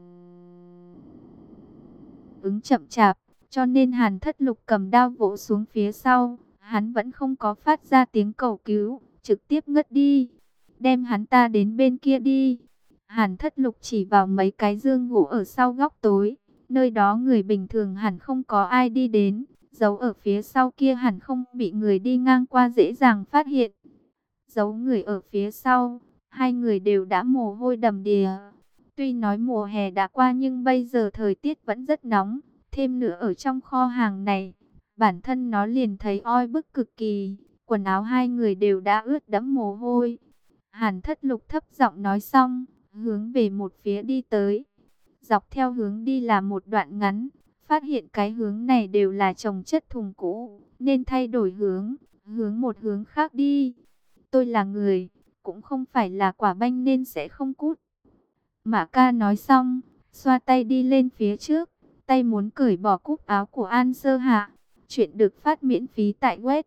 S1: ứng chậm chạp, cho nên Hàn Thất Lục cầm đao vỗ xuống phía sau, hắn vẫn không có phát ra tiếng cầu cứu, trực tiếp ngất đi. Đem hắn ta đến bên kia đi. Hàn Thất Lục chỉ vào mấy cái giường gỗ ở sau góc tối, nơi đó người bình thường hẳn không có ai đi đến, giấu ở phía sau kia hẳn không bị người đi ngang qua dễ dàng phát hiện. Giấu người ở phía sau, hai người đều đã mồ hôi đầm đìa. Tuy nói mùa hè đã qua nhưng bây giờ thời tiết vẫn rất nóng, thêm nữa ở trong kho hàng này, bản thân nó liền thấy oi bức cực kỳ, quần áo hai người đều đã ướt đẫm mồ hôi. Hàn Thất Lục thấp giọng nói xong, hướng về một phía đi tới. Dọc theo hướng đi là một đoạn ngắn, phát hiện cái hướng này đều là chồng chất thùng cũ, nên thay đổi hướng, hướng một hướng khác đi. Tôi là người, cũng không phải là quả banh nên sẽ không cút. Mã Ca nói xong, xoa tay đi lên phía trước, tay muốn cởi bỏ cúc áo của An Sơ Hạ. Chuyện được phát miễn phí tại web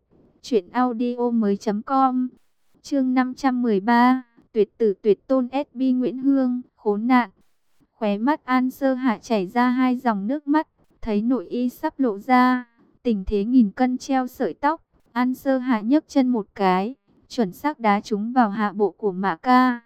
S1: truyệnaudiomoi.com. Chương 513, tuyệt tử tuyệt tôn SB Nguyễn Hương, khốn nạn. Khóe mắt An Sơ Hạ chảy ra hai dòng nước mắt, thấy nội y sắp lộ ra, tình thế nghìn cân treo sợi tóc, An Sơ Hạ nhấc chân một cái, chuẩn xác đá trúng vào hạ bộ của Mã Ca.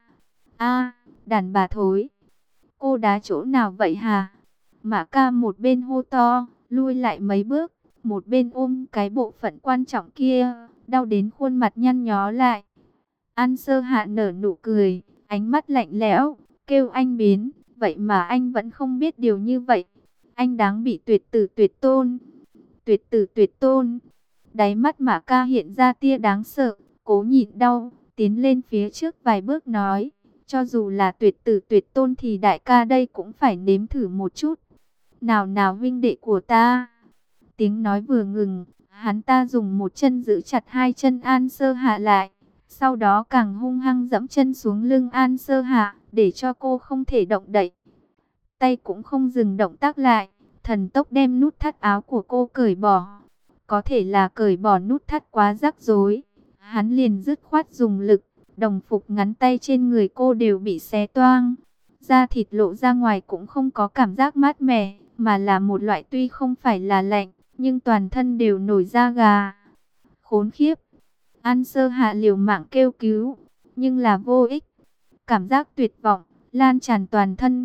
S1: A, đàn bà thối, cô đá chỗ nào vậy hả? Mã Ca một bên hô to, lui lại mấy bước, một bên ôm cái bộ phận quan trọng kia, đau đến khuôn mặt nhăn nhó lại. An Sơ Hạ nở nụ cười, ánh mắt lạnh lẽo, kêu anh biến, vậy mà anh vẫn không biết điều như vậy. Anh đáng bị tuyệt tử tuyệt tôn. Tuyệt tử tuyệt tôn. Đáy mắt Mã Ca hiện ra tia đáng sợ, cố nhịn đau, tiến lên phía trước vài bước nói, cho dù là tuyệt tử tuyệt tôn thì đại ca đây cũng phải nếm thử một chút. Nào nào huynh đệ của ta. Tiếng nói vừa ngừng, hắn ta dùng một chân giữ chặt hai chân An Sơ Hạ lại, sau đó càng hung hăng dẫm chân xuống lưng An Sơ Hạ, để cho cô không thể động đậy. Tay cũng không dừng động tác lại, thần tốc đem nút thắt áo của cô cởi bỏ. Có thể là cởi bỏ nút thắt quá rắc rối, hắn liền dứt khoát dùng lực, đồng phục ngắn tay trên người cô đều bị xé toang. Da thịt lộ ra ngoài cũng không có cảm giác mát mẻ, mà là một loại tuy không phải là lạnh, nhưng toàn thân đều nổi da gà. Khốn khiếp! An Sơ Hạ liều mạng kêu cứu, nhưng là vô ích. Cảm giác tuyệt vọng lan tràn toàn thân.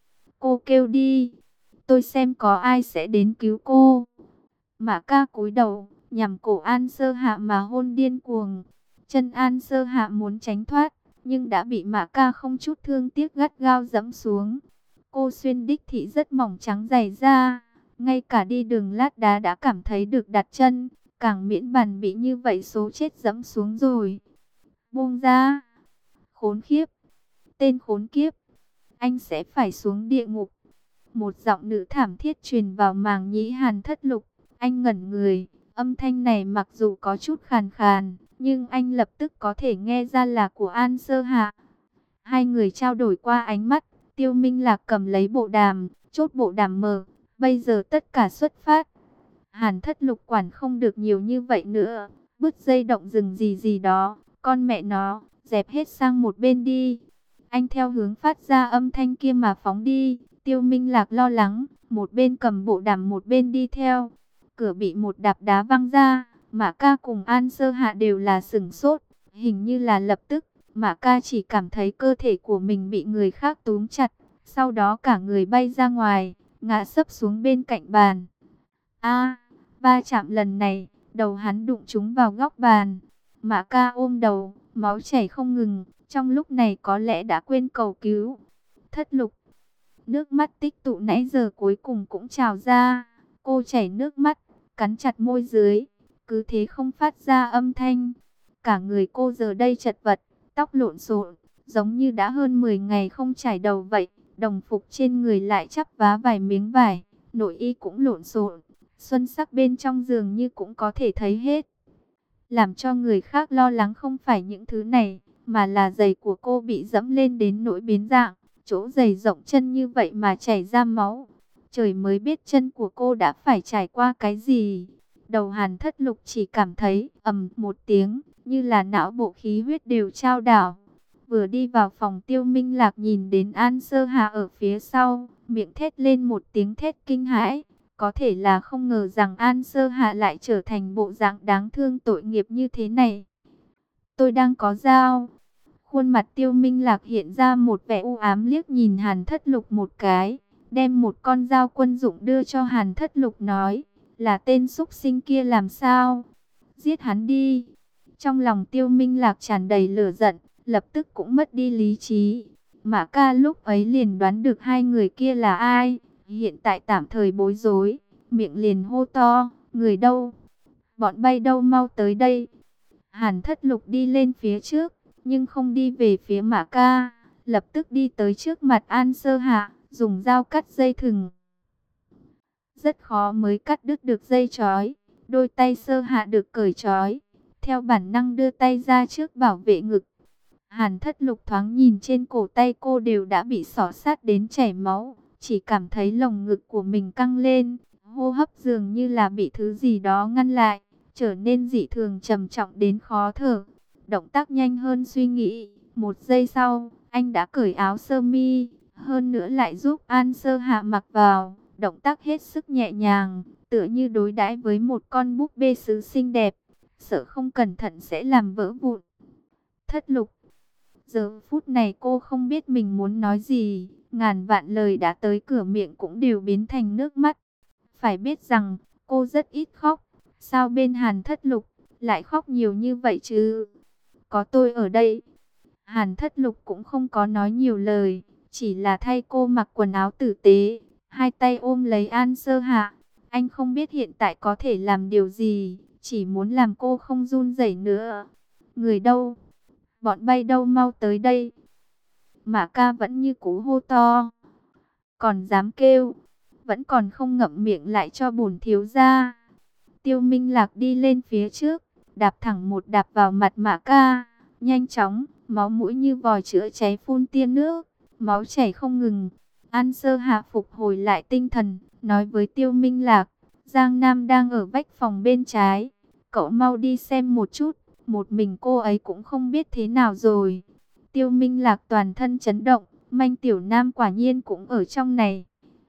S1: Cô kêu đi, tôi xem có ai sẽ đến cứu cô. Mã Ca cúi đầu, nhằm cổ An Sơ Hạ mà hôn điên cuồng. Chân An Sơ Hạ muốn tránh thoát, nhưng đã bị Mã Ca không chút thương tiếc gắt gao giẫm xuống. Cô xuyên đích thị rất mỏng trắng dày da, ngay cả đi đường lát đá đã cảm thấy được đặt chân, càng miễn bàn bị như vậy số chết giẫm xuống rồi. Buông ra! Khốn khiếp! Tên khốn kiếp! Anh sẽ phải xuống địa ngục. Một giọng nữ thảm thiết truyền vào màng nhĩ Hàn Thất Lục. Anh ngẩn người, âm thanh này mặc dù có chút khàn khàn, nhưng anh lập tức có thể nghe ra là của An Sơ Hạ. Hai người trao đổi qua ánh mắt, Tiêu Minh Lạc cầm lấy bộ đàm, chốt bộ đàm mở, bây giờ tất cả xuất phát. Hàn Thất Lục quản không được nhiều như vậy nữa, bứt dây động rừng gì gì đó, con mẹ nó, dẹp hết sang một bên đi. Anh theo hướng phát ra âm thanh kia mà phóng đi. Tiêu Minh Lạc lo lắng, một bên cầm bộ đàm một bên đi theo. Cửa bị một đạp đá văng ra, Mã Ca cùng An Sơ Hạ đều là sửng sốt, hình như là lập tức. Mã Ca chỉ cảm thấy cơ thể của mình bị người khác túm chặt, sau đó cả người bay ra ngoài, ngã sấp xuống bên cạnh bàn. Va chạm lần này, đầu hắn đụng trúng vào góc bàn. Mã Ca ôm đầu, máu chảy không ngừng, trong lúc này có lẽ đã quên cầu cứu. Thất Lục, nước mắt tích tụ nãy giờ cuối cùng cũng trào ra. Cô chảy nước mắt, cắn chặt môi dưới, cứ thế không phát ra âm thanh. Cả người cô giờ đây chật vật, tóc lộn xộn, giống như đã hơn 10 ngày không chải đầu vậy. Đồng phục trên người lại chắp vá vài miếng vải, nội y cũng lộn xộn, xuân sắc bên trong giường như cũng có thể thấy hết. Làm cho người khác lo lắng không phải những thứ này, mà là giày của cô bị dẫm lên đến nỗi biến dạng, chỗ giày rộng chân như vậy mà chảy ra máu. Trời mới biết chân của cô đã phải trải qua cái gì. Đầu Hàn Thất Lục chỉ cảm thấy ầm một tiếng, như là não bộ khí huyết đều chao đảo. Vừa đi vào phòng, Tiêu Minh Lạc nhìn đến An Sơ Hà ở phía sau, miệng thét lên một tiếng thét kinh hãi. Có thể là không ngờ rằng An Sơ Hạ lại trở thành bộ dạng đáng thương tội nghiệp như thế này. Tôi đang có dao. Khuôn mặt Tiêu Minh Lạc hiện ra một vẻ u ám, liếc nhìn Hàn Thất Lục một cái, đem một con dao quân dụng đưa cho Hàn Thất Lục, nói, là tên súc sinh kia làm sao? Giết hắn đi. Trong lòng Tiêu Minh Lạc tràn đầy lửa giận, lập tức cũng mất đi lý trí. Mã Ca lúc ấy liền đoán được hai người kia là ai, hiện tại tạm thời bối rối, miệng liền hô to, người đâu? Bọn bay đâu, mau tới đây. Hàn Thất Lục đi lên phía trước, nhưng không đi về phía Mã Ca, lập tức đi tới trước mặt An Sơ Hạ, dùng dao cắt dây thừng. Rất khó mới cắt đứt được dây trói, đôi tay Sơ Hạ được cởi trói, theo bản năng đưa tay ra trước bảo vệ ngực. Hàn Thất Lục thoáng nhìn trên cổ tay cô đều đã bị xỏ sát đến chảy máu, chỉ cảm thấy lồng ngực của mình căng lên, hô hấp dường như là bị thứ gì đó ngăn lại, trở nên dị thường trầm trọng đến khó thở. Động tác nhanh hơn suy nghĩ, một giây sau, anh đã cởi áo sơ mi, hơn nữa lại giúp An Sơ Hạ mặc vào, động tác hết sức nhẹ nhàng, tựa như đối đãi với một con búp bê sứ xinh đẹp, sợ không cẩn thận sẽ làm vỡ vụn. Thất Lục. Giờ phút này cô không biết mình muốn nói gì, ngàn vạn lời đã tới cửa miệng cũng đều biến thành nước mắt. Phải biết rằng, cô rất ít khóc, sao bên Hàn Thất Lục lại khóc nhiều như vậy chứ? Có tôi ở đây. Hàn Thất Lục cũng không có nói nhiều lời, chỉ là thay cô mặc quần áo tử tế, hai tay ôm lấy An Sơ Hạ. Anh không biết hiện tại có thể làm điều gì, chỉ muốn làm cô không run rẩy nữa. Người đâu? Bọn bay đâu, mau tới đây. Mã Ca vẫn như cú hô to. Còn dám kêu, vẫn còn không ngậm miệng lại cho bổn thiếu gia. Tiêu Minh Lạc đi lên phía trước, đạp thẳng một đạp vào mặt Mã Ca. Nhanh chóng, máu mũi như vòi chữa cháy phun tia nước, máu chảy không ngừng. An Sơ Hạ phục hồi lại tinh thần, nói với Tiêu Minh Lạc, Giang Nam đang ở vách phòng bên trái, cậu mau đi xem một chút. Một mình cô ấy cũng không biết thế nào rồi. Tiêu Minh Lạc toàn thân chấn động, Manh Tiểu Nam quả nhiên cũng ở trong này.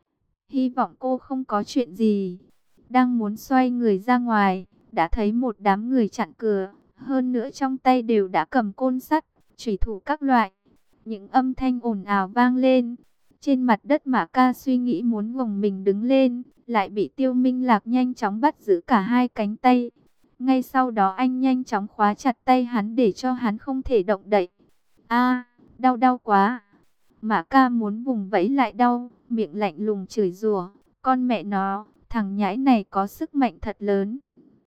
S1: Hy vọng cô không có chuyện gì. Đang muốn xoay người ra ngoài, đã thấy một đám người chặn cửa, hơn nữa trong tay đều đã cầm côn sắt, chủy thủ các loại. Những âm thanh ồn ào vang lên. Trên mặt đất Mã Ca suy nghĩ muốn gồng mình đứng lên, lại bị Tiêu Minh Lạc nhanh chóng bắt giữ cả hai cánh tay. Ngay sau đó anh nhanh chóng khóa chặt tay hắn để cho hắn không thể động đậy. A, đau đau quá. Mã Ca muốn vùng vẫy lại đau, miệng lạnh lùng chửi rủa, con mẹ nó, thằng nhãi này có sức mạnh thật lớn.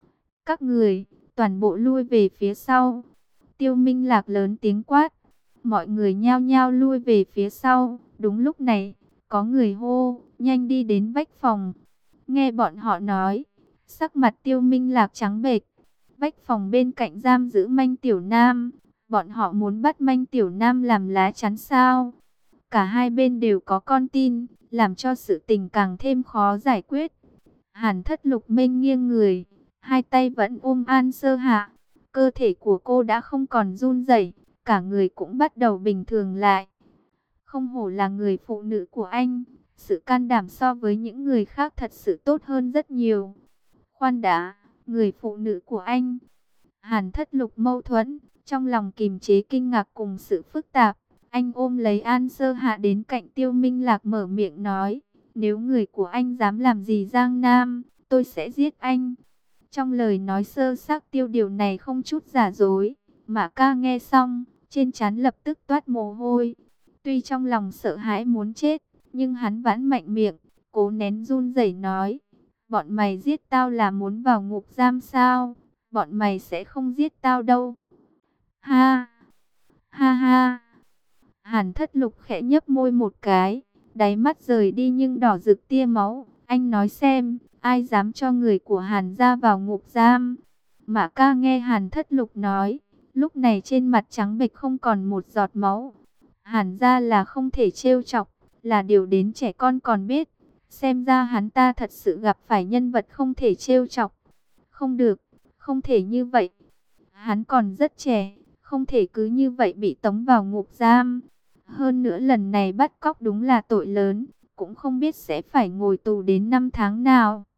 S1: Các người, toàn bộ lui về phía sau. Tiêu Minh Lạc lớn tiếng quát. Mọi người nhao nhao lui về phía sau. Đúng lúc này, có người hô, nhanh đi đến vách phòng. Nghe bọn họ nói, sắc mặt Tiêu Minh Lạc trắng bệch. Vách phòng bên cạnh giam giữ Manh Tiểu Nam. Bọn họ muốn bắt Manh Tiểu Nam làm lá chắn sao? Cả hai bên đều có con tin, làm cho sự tình càng thêm khó giải quyết. Hàn Thất Lục mênh nghiêng người, hai tay vẫn ôm An Sơ Hạ. Cơ thể của cô đã không còn run rẩy, cả người cũng bắt đầu bình thường lại. Không hổ là người phụ nữ của anh, sự can đảm so với những người khác thật sự tốt hơn rất nhiều. Khoan đã, người phụ nữ của anh. Hàn Thất Lục mâu thuẫn, trong lòng kìm chế kinh ngạc cùng sự phức tạp. Anh ôm lấy An Sơ Hạ đến cạnh Tiêu Minh Lạc mở miệng nói, nếu người của anh dám làm gì Giang Nam, tôi sẽ giết anh. Trong lời nói sơ xác Tiêu điều này không chút giả dối. Mã Ca nghe xong, trên trán lập tức toát mồ hôi. Tuy trong lòng sợ hãi muốn chết, nhưng hắn vẫn mạnh miệng, cố nén run rẩy nói, bọn mày giết tao là muốn vào ngục giam sao? Bọn mày sẽ không giết tao đâu. Ha, ha ha. Hàn Thất Lục khẽ nhấp môi một cái, đáy mắt rời đi nhưng đỏ rực tia máu. Anh nói xem, ai dám cho người của Hàn gia vào ngục giam? Mã Ca nghe Hàn Thất Lục nói, lúc này trên mặt trắng bệch không còn một giọt máu. Hàn gia là không thể trêu chọc, là điều đến trẻ con còn biết. Xem ra hắn ta thật sự gặp phải nhân vật không thể trêu chọc. Không được, không thể như vậy. Hắn còn rất trẻ, không thể cứ như vậy bị tống vào ngục giam. Hơn nữa lần này bắt cóc đúng là tội lớn, cũng không biết sẽ phải ngồi tù đến 5 tháng nào.